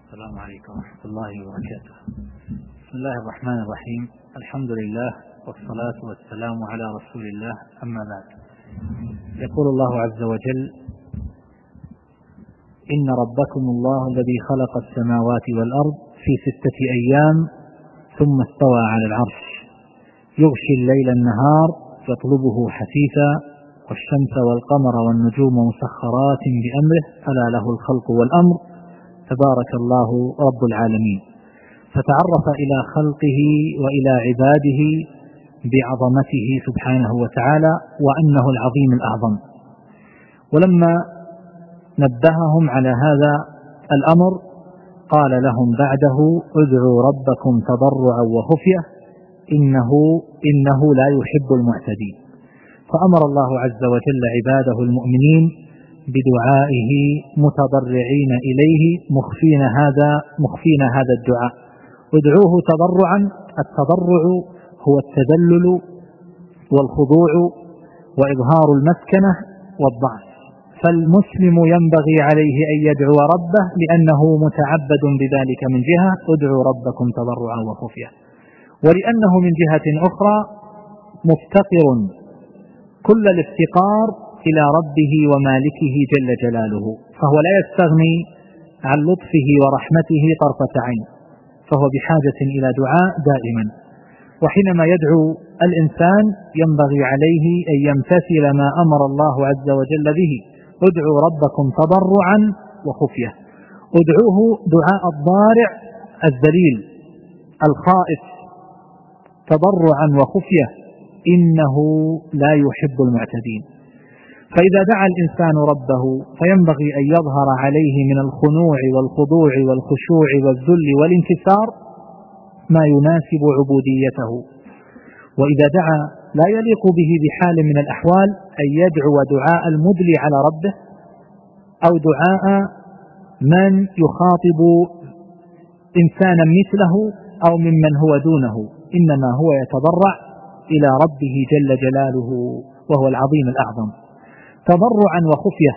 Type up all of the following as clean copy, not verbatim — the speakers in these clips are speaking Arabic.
السلام عليكم ورحمة الله وبركاته. بسم الله الرحمن الرحيم. الحمد لله والصلاة والسلام على رسول الله، أما بعد. يقول الله عز وجل: إن ربكم الله الذي خلق السماوات والأرض في 6 أيام ثم استوى على العرش يغشي الليل النهار يطلبه حثيثا والشمس والقمر والنجوم مسخرات بأمره ألا له الخلق والأمر تبارك الله رب العالمين. فتعرف إلى خلقه وإلى عباده بعظمته سبحانه وتعالى وأنه العظيم الأعظم. ولما نبههم على هذا الأمر قال لهم بعده: ادعوا ربكم تضرعا وخفية إنه لا يحب المعتدين. فأمر الله عز وجل عباده المؤمنين بدعائه متضرعين إليه مخفين هذا الدعاء. ادعوه تضرعا. التضرع هو التذلل والخضوع وإظهار المسكنة والضعف، فالمسلم ينبغي عليه أن يدعو ربه لأنه متعبد بذلك من جهة ادعوا ربكم تضرعا وخفية، ولأنه من جهة أخرى مفتقر كل الافتقار إلى ربه ومالكه جل جلاله، فهو لا يستغني عن لطفه ورحمته طرفة عين، فهو بحاجة إلى دعاء دائما. وحينما يدعو الإنسان ينبغي عليه أن يمتثل ما أمر الله عز وجل به: ادعوا ربكم تضرعا وخفية. ادعوه دعاء الضارع الذليل الخائف تضرعا وخفية إنه لا يحب المعتدين. فإذا دعا الإنسان ربه فينبغي أن يظهر عليه من الخنوع والخضوع والخشوع والذل والانكسار ما يناسب عبوديته. وإذا دعا لا يليق به بحال من الأحوال أن يدعو دعاء المدلي على ربه أو دعاء من يخاطب إنسانا مثله أو ممن هو دونه، إنما هو يتضرع إلى ربه جل جلاله وهو العظيم الأعظم تضرعا وخفية.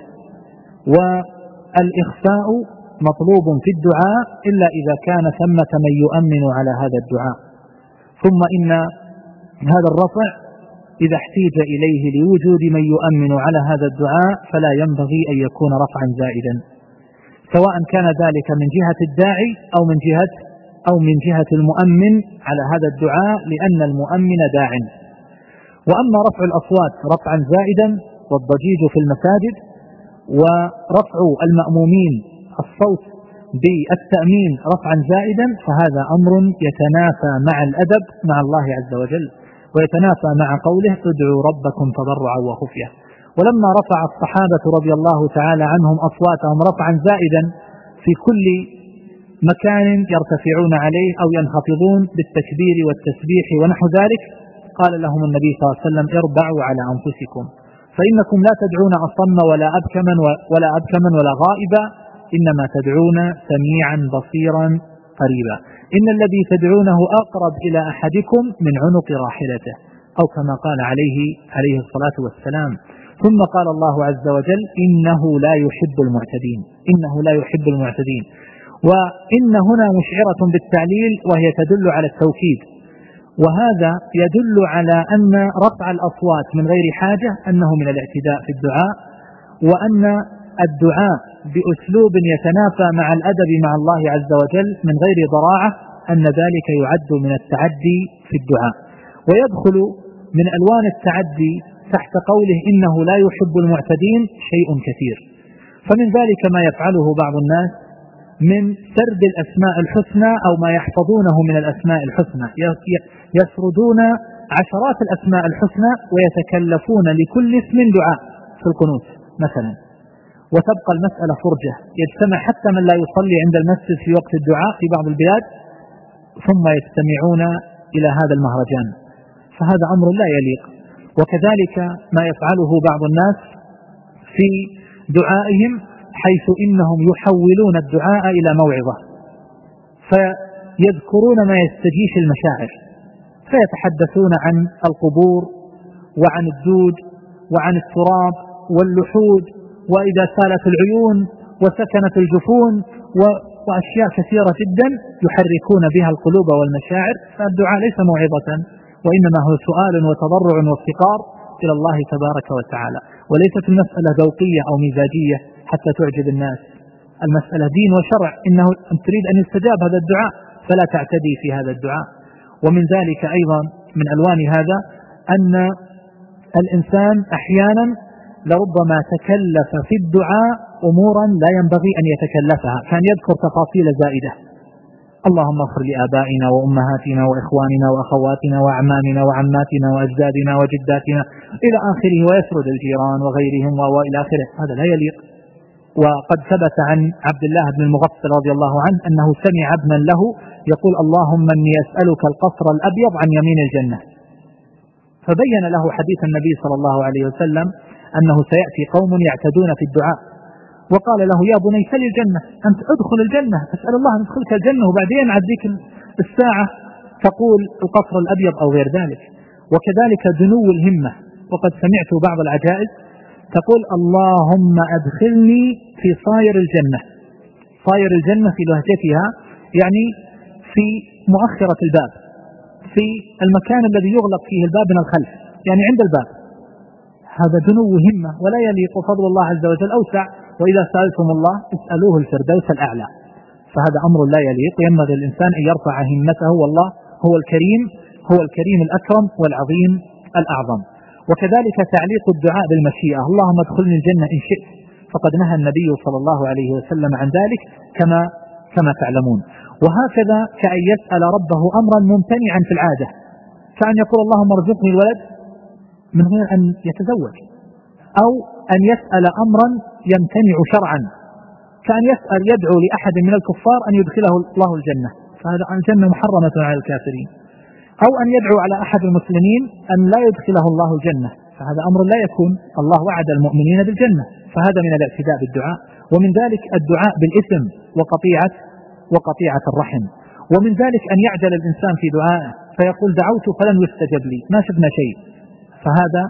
والإخفاء مطلوب في الدعاء إلا إذا كان ثمة من يؤمن على هذا الدعاء. ثم إن هذا الرفع إذا احتيج إليه لوجود من يؤمن على هذا الدعاء فلا ينبغي أن يكون رفعا زائدا، سواء كان ذلك من جهة الداعي أو من جهة المؤمن على هذا الدعاء، لأن المؤمن داع. وأما رفع الأصوات رفعا زائدا والضجيج في المساجد ورفع المأمومين الصوت بالتأمين رفعا زائدا فهذا أمر يتنافى مع الأدب مع الله عز وجل ويتنافى مع قوله ادعوا ربكم تضرعا وخفية. ولما رفع الصحابة رضي الله تعالى عنهم أصواتهم رفعا زائدا في كل مكان يرتفعون عليه أو ينخفضون بالتكبير والتسبيح ونحو ذلك، قال لهم النبي صلى الله عليه وسلم: اربعوا على أنفسكم، فإنكم لا تدعون أصم ولا أبكما ولا غائبا، إنما تدعون سميعا بصيرا قريبا، إن الذي تدعونه أقرب إلى أحدكم من عنق راحلته، أو كما قال عليه الصلاة والسلام. ثم قال الله عز وجل: إنه لا يحب المعتدين. وإن هنا مشعرة بالتعليل وهي تدل على التوكيد، وهذا يدل على أن رفع الأصوات من غير حاجة أنه من الاعتداء في الدعاء، وأن الدعاء بأسلوب يتنافى مع الأدب مع الله عز وجل من غير ضراعة أن ذلك يعد من التعدي في الدعاء. ويدخل من ألوان التعدي تحت قوله إنه لا يحب المعتدين شيء كثير، فمن ذلك ما يفعله بعض الناس من سرد الأسماء الحسنى أو ما يحفظونه من الأسماء الحسنى، يسردون عشرات الأسماء الحسنى ويتكلفون لكل اسم دعاء في القنوت مثلا، وتبقى المسألة فرجة، يجتمع حتى من لا يصلي عند المسجد في وقت الدعاء في بعض البلاد ثم يستمعون إلى هذا المهرجان، فهذا أمر لا يليق. وكذلك ما يفعله بعض الناس في دعائهم حيث إنهم يحولون الدعاء إلى موعظة، فيذكرون ما يستجيش المشاعر، فيتحدثون عن القبور وعن الدود وعن التراب واللحود وإذا سالت العيون وسكنت الجفون وأشياء كثيرة جدا يحركون بها القلوب والمشاعر. فالدعاء ليس موعظة، وإنما هو سؤال وتضرع وافتقار إلى الله تبارك وتعالى، وليست المسألة ذوقية أو مزاجية حتى تعجب الناس. المسألة دين وشرع، إنه أن تريد أن يستجاب هذا الدعاء فلا تعتدي في هذا الدعاء. ومن ذلك أيضا من ألوان هذا أن الإنسان أحيانا لربما تكلف في الدعاء أمورا لا ينبغي أن يتكلفها، كان يذكر تفاصيل زائدة: اللهم اغفر لآبائنا وأمهاتنا وإخواننا وأخواتنا وأعمامنا وعماتنا وأجدادنا وجداتنا إلى آخره، ويسرد الجيران وغيرهم وإلى آخره. هذا لا يليق. وقد ثبت عن عبد الله بن المغفل رضي الله عنه أنه سمع ابنا له يقول: اللهم إني أسألك القصر الأبيض عن يمين الجنة. فبين له حديث النبي صلى الله عليه وسلم أنه سيأتي قوم يعتدون في الدعاء، وقال له: يا بني سل الجنة، أنت ادخل الجنة، أسأل الله أن يدخلك الجنة، وبعدين عديك الساعة تقول القصر الأبيض أو غير ذلك. وكذلك دنو الهمة. وقد سمعت بعض العجائز تقول: اللهم أدخلني في صاير الجنة. صاير الجنة في لهجتها يعني في مؤخرة الباب، في المكان الذي يغلق فيه الباب من الخلف، يعني عند الباب. هذا دنو همة ولا يليق. فضل الله عز وجل أوسع: وإذا سألتم الله اسألوه الفردوس الأعلى. فهذا أمر لا يليق. ينبغي الإنسان أن يرفع همته، والله هو الكريم، هو الكريم الأكرم والعظيم الأعظم. وكذلك تعليق الدعاء بالمشيئة: اللهم ادخلني الجنة إن شئت، فقد نهى النبي صلى الله عليه وسلم عن ذلك كما تعلمون. وهكذا كأن يسأل ربه أمرا ممتنعا في العادة، كأن يقول: اللهم ارزقني الولد من غير أن يتزوج، أو أن يسأل أمرا يمتنع شرعا، كأن يدعو لأحد من الكفار أن يدخله الله الجنة، فهذا الجنة محرمة على الكافرين. أو أن يدعو على أحد المسلمين أن لا يدخله الله الجنة، فهذا أمر لا يكون. الله وعد المؤمنين بالجنة، فهذا من الاعتداء بالدعاء. ومن ذلك الدعاء بالإثم وقطيعة الرحم. ومن ذلك أن يعجل الإنسان في دعائه فيقول: دعوت فلن يستجب لي، ما شفنا شيء. فهذا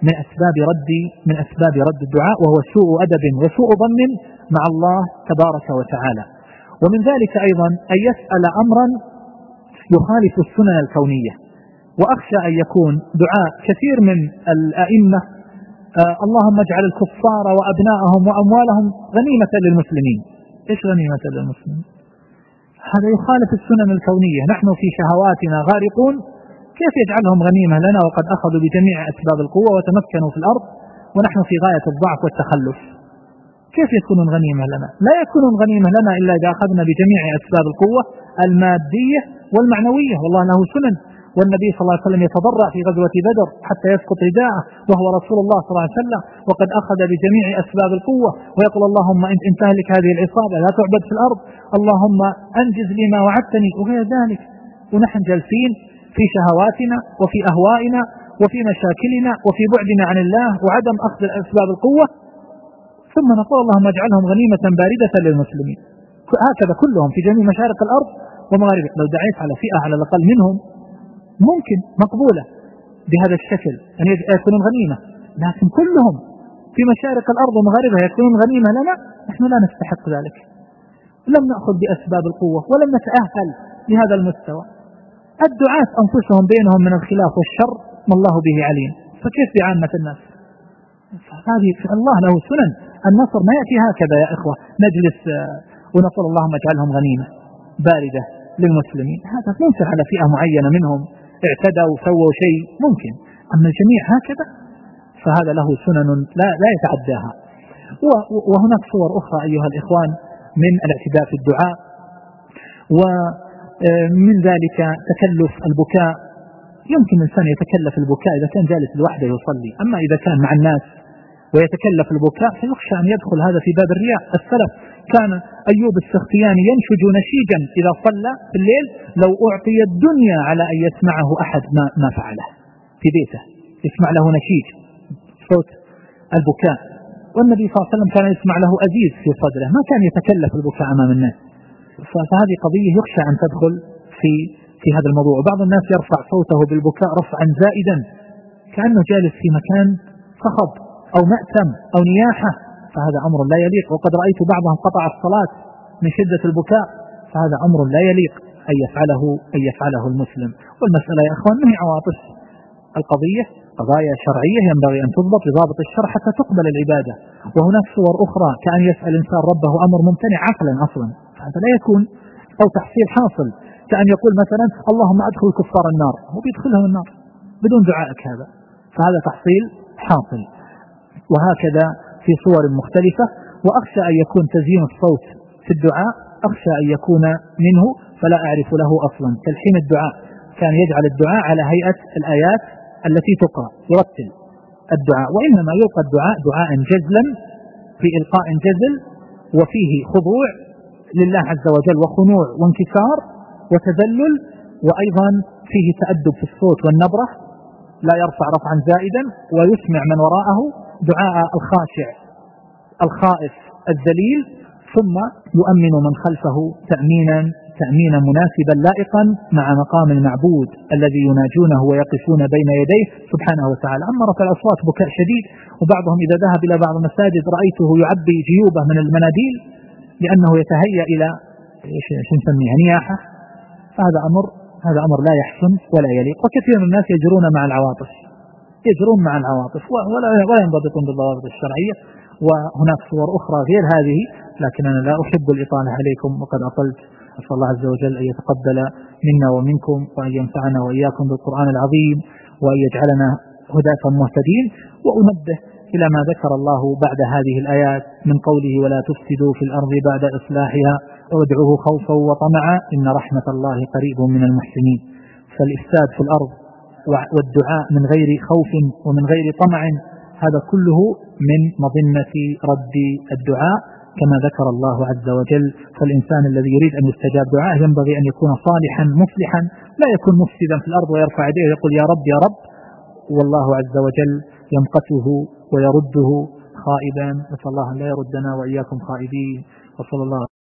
من أسباب رد الدعاء، وهو سوء أدب وسوء ظن مع الله تبارك وتعالى. ومن ذلك أيضا أن يسأل أمرا يخالف السنن الكونية. وأخشى أن يكون دعاء كثير من الأئمة: اللهم اجعل الكفار وأبناءهم وأموالهم غنيمة للمسلمين. إيش غنيمة للمسلمين؟ هذا يخالف السنن الكونية. نحن في شهواتنا غارقون، كيف يجعلهم غنيمة لنا وقد أخذوا بجميع أسباب القوة وتمكنوا في الأرض ونحن في غاية الضعف والتخلف؟ كيف يكونون غنيمة لنا؟ لا يكونون غنيمة لنا إلا إذا أخذنا بجميع أسباب القوة المادية والمعنوية. والله له سنن، والنبي صلى الله عليه وسلم يتضرع في غزوة بدر حتى يسقط رداءه وهو رسول الله صلى الله عليه وسلم، وقد أخذ بجميع أسباب القوة، ويقول: اللهم إن تهلك هذه العصابة لا تعبد في الأرض، اللهم أنجز لي ما وعدتني، وغير ذلك. ونحن جالسين في شهواتنا وفي أهوائنا وفي مشاكلنا وفي بعدنا عن الله وعدم أخذ أسباب القوة، ثم نقول: اللهم اجعلهم غنيمة باردة للمسلمين. هكذا كلهم في جميع مشارق الأرض ومغاربها. لو دعيت على فئة على الأقل منهم ممكن مقبولة بهذا الشكل أن يكونون غنيمة، لكن كلهم في مشارق الأرض ومغاربها يكونون غنيمة لنا، نحن لا نستحق ذلك. لم نأخذ بأسباب القوة ولم نتأهل لهذا المستوى. الدعاة أنفسهم بينهم من الخلاف والشر ما الله به عليم، فكيف بعامة الناس؟ هذه الله له سنن. النصر ما يأتي هكذا يا إخوة، نجلس ونقول اللهم اجعلهم غنيمة باردة للمسلمين. هذا ينصر على فئة معينة منهم اعتدوا وسووا شيء ممكن، أما الجميع هكذا فهذا له سنن لا يتعداها. وهناك صور أخرى أيها الإخوان من الاعتداء في الدعاء، ومن ذلك تكلف البكاء. يمكن الإنسان يتكلف البكاء إذا كان جالس لوحده يصلي، أما إذا كان مع الناس ويتكلف البكاء فيخشى أن يدخل هذا في باب الرياء. السلف كان أيوب السختياني ينشج نشيجا إذا صلى في الليل: لو أعطي الدنيا على أن يسمعه أحد ما فعله. في بيته يسمع له نشيج صوت البكاء، والنبي صلى الله عليه وسلم كان يسمع له أزيز في صدره، ما كان يتكلف البكاء أمام الناس. فهذه قضية يخشى أن تدخل في هذا الموضوع. وبعض الناس يرفع صوته بالبكاء رفعا زائدا كأنه جالس في مكان صخب أو مأتم أو نياحة، فهذا أمر لا يليق. وقد رأيت بعضهم قطع الصلاة من شدة البكاء، فهذا أمر لا يليق أن يفعله المسلم. والمسألة يا أخوان ما هي عواطف، القضية قضايا شرعية ينبغي أن تضبط بضابط الشرع حتى تقبل العبادة. وهناك صور أخرى كأن يسأل إنسان ربه أمر ممتنع عقلا أصلا، هذا لا يكون، أو تحصيل حاصل، كأن يقول مثلا اللهم أدخل الكفار النار، هو بيدخلهم النار بدون دعائك، هذا فهذا تحصيل حاصل. وهكذا في صور مختلفة. وأخشى أن يكون تزيين الصوت في الدعاء، أخشى أن يكون منه فلا أعرف له أصلا. تلحين الدعاء، كان يجعل الدعاء على هيئة الآيات التي تقرأ، يرتل الدعاء، وإنما يلقى الدعاء دعاء جزلا في إلقاء جزل، وفيه خضوع لله عز وجل وخنوع وانكسار وتذلل، وأيضا فيه تأدب في الصوت والنبرة، لا يرفع رفعا زائدا، ويسمع من وراءه دعاء الخاشع الخائف الذليل، ثم يؤمن من خلفه تأمينا مناسبا لائقا مع مقام المعبود الذي يناجونه ويقفون بين يديه سبحانه وتعالى. أما رفع الأصوات بكاء شديد، وبعضهم إذا ذهب إلى بعض المساجد رأيته يعبي جيوبه من المناديل لأنه يتهيأ إلى نسميها نياحة، فهذا أمر لا يحسن ولا يليق. وكثير من الناس يجرون مع العواطف ولا ينضبطون بالضوابط الشرعية. وهناك صور أخرى غير هذه، لكن أنا لا أحب الإطالة عليكم وقد أطلت. أسأل الله عز وجل أن يتقبل منا ومنكم، وأن ينفعنا وإياكم بالقرآن العظيم، وأن يجعلنا هداة مهتدين. وأنبه إلى ما ذكر الله بعد هذه الآيات من قوله ولا تفسدوا في الأرض بعد إصلاحها وادعوه خوفا وطمعا إن رحمة الله قريب من المحسنين. فالإفساد في الأرض والدعاء من غير خوف ومن غير طمع، هذا كله من مظنة رد الدعاء كما ذكر الله عز وجل. فالإنسان الذي يريد أن يستجاب دعاءه ينبغي أن يكون صالحا مصلحا، لا يكون مفسدا في الأرض ويرفع يديه ويقول يا رب يا رب، والله عز وجل يمقته ويرده خائبا. نسأل الله أن لا يردنا وإياكم خائبين. وصلى الله